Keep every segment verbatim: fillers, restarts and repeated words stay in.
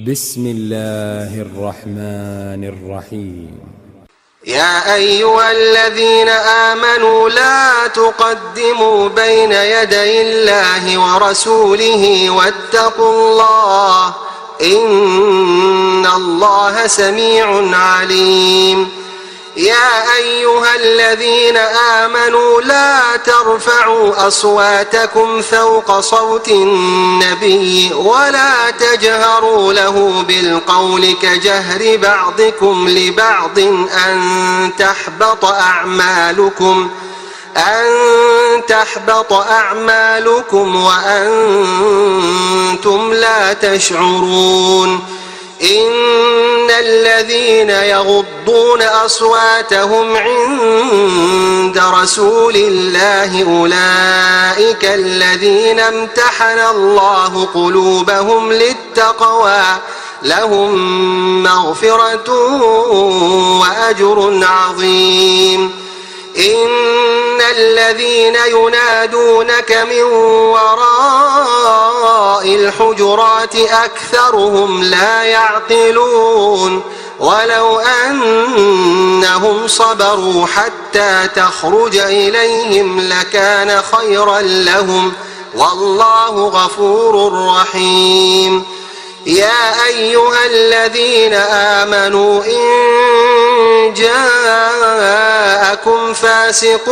بسم الله الرحمن الرحيم. يا أيها الذين آمنوا لا تقدموا بين يدي الله ورسوله واتقوا الله إن الله سميع عليم. يا أيها الذين آمنوا لا ترفعوا أصواتكم فوق صوت النبي ولا تجهروا له بالقول كجهر بعضكم لبعض أن تحبط أعمالكم أن تحبط أعمالكم وأنتم لا تشعرون. إن الذين يغضون أصواتهم عند رسول الله أولئك الذين امتحن الله قلوبهم للتقوى لهم مغفرة وأجر عظيم. إن الذين ينادونك من وراء الحجرات أكثرهم لا يعقلون. ولو أنهم صبروا حتى تخرج إليهم لكان خيرا لهم والله غفور رحيم. يا أيها الذين آمنوا إن جاءكم فاسق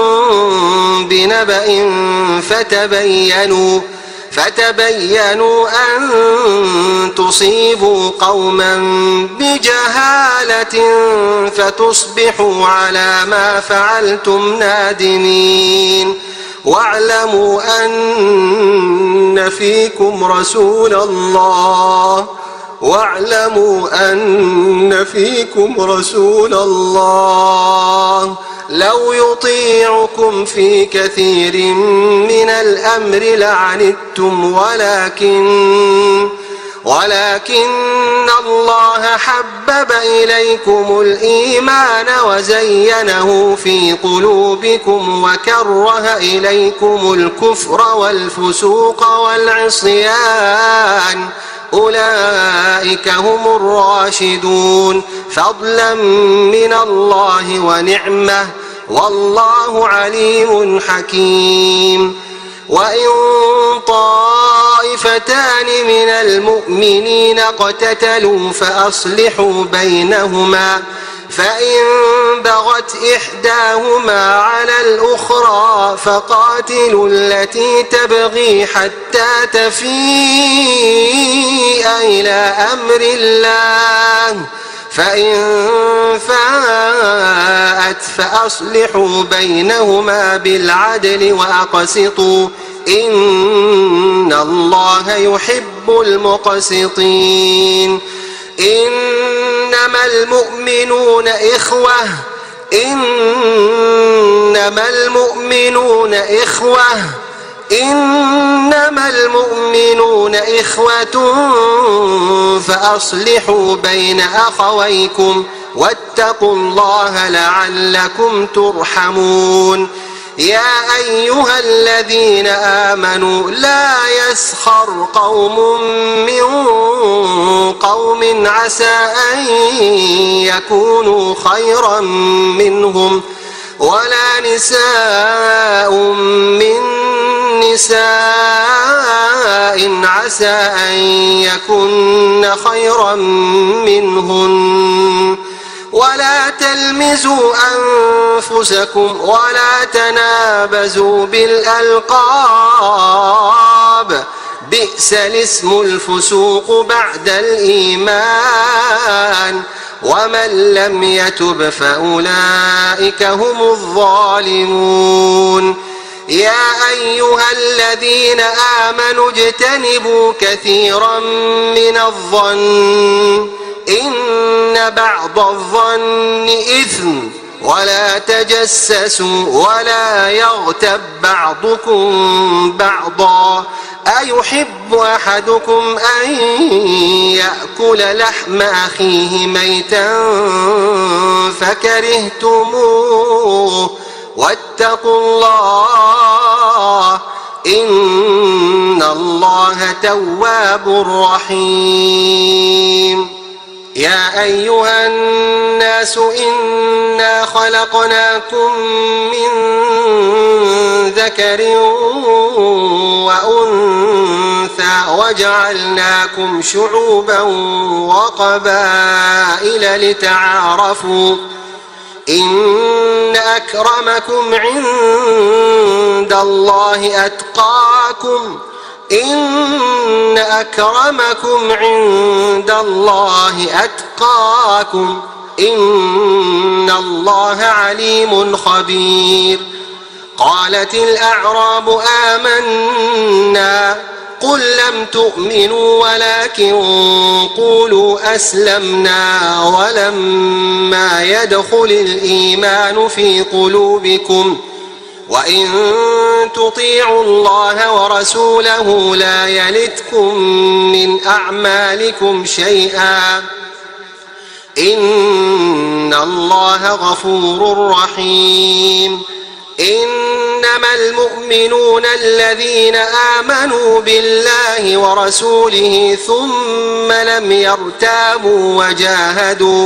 بنبأ فتبينوا فتبينوا أن تصيبوا قوما بجهالة فتصبحوا على ما فعلتم نادمين. واعلموا أن فيكم رسول الله واعلموا أن فيكم رسول الله لو يطيعكم في كثير من الأمر لعنتم ولكن ولكن الله حبب إليكم الإيمان وزينه في قلوبكم وكره إليكم الكفر والفسوق والعصيان أولئك هم الراشدون فضلا من الله ونعمة والله عليم حكيم. وإن طائفتان من المؤمنين اقتتلوا فأصلحوا بينهما فإن بغت إحداهما على الأخرى فقاتلوا التي تبغي حتى تفيء إلى أمر الله فإن فاءت فأصلحوا بينهما بالعدل وأقسطوا إن الله يحب المقسطين. إنما المؤمنون إخوة إنما المؤمنون إخوة إنما المؤمنون إخوة فأصلحوا بين أخويكم واتقوا الله لعلكم ترحمون. يا أيها الذين آمنوا لا يسخر قوم من قوم عسى أن يكونوا خيرا منهم ولا نساء من نساء عسى أن يكن خيرا منهن ولا تلمزوا أنفسكم ولا تنابزوا بالألقاب بئس الاسم الفسوق بعد الإيمان ومن لم يتب فأولئك هم الظالمون. يا أيها الذين آمنوا اجتنبوا كثيرا من الظن إن بعض الظن إثم ولا تجسسوا ولا يغتب بعضكم بعضا أيحب أحدكم أن يأكل لحم أخيه ميتا فكرهتموه واتقوا الله إن الله تواب رحيم. يا أيها الناس إنا خلقناكم من ذكر وأنثى وجعلناكم شعوبا وقبائل لتعارفوا إن أكرمكم عند الله أتقاكم إن أكرمكم عند الله أتقاكم إن الله عليم خبير. قالت الأعراب آمنا قل لم تؤمنوا ولكن قولوا أسلمنا ولما يدخل الإيمان في قلوبكم وإن تطيعوا الله ورسوله لا يلتكم من أعمالكم شيئا إن الله غفور رحيم. إنما المؤمنون الذين آمنوا بالله ورسوله ثم لم يرتابوا وجاهدوا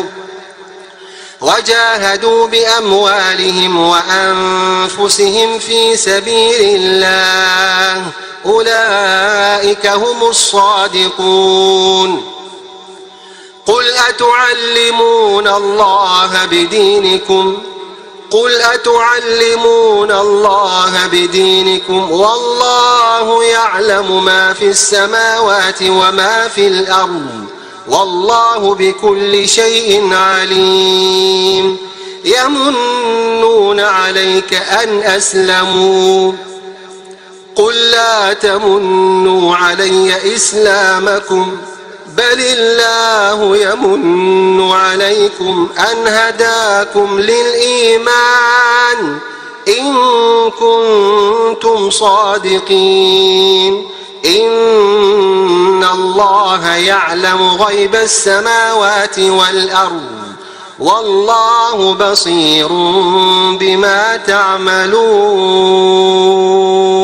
وجاهدوا بأموالهم وأنفسهم في سبيل الله أولئك هم الصادقون. قل أتعلمون الله بدينكم قل أتعلمون الله بدينكم والله يعلم ما في السماوات وما في الأرض والله بكل شيء عليم. يمنون عليك أن أسلموا قل لا تمنوا علي إسلامكم بل الله يمن عليكم أن هداكم للإيمان إن كنتم صادقين. إن الله يعلم غيب السماوات والأرض والله بصير بما تعملون.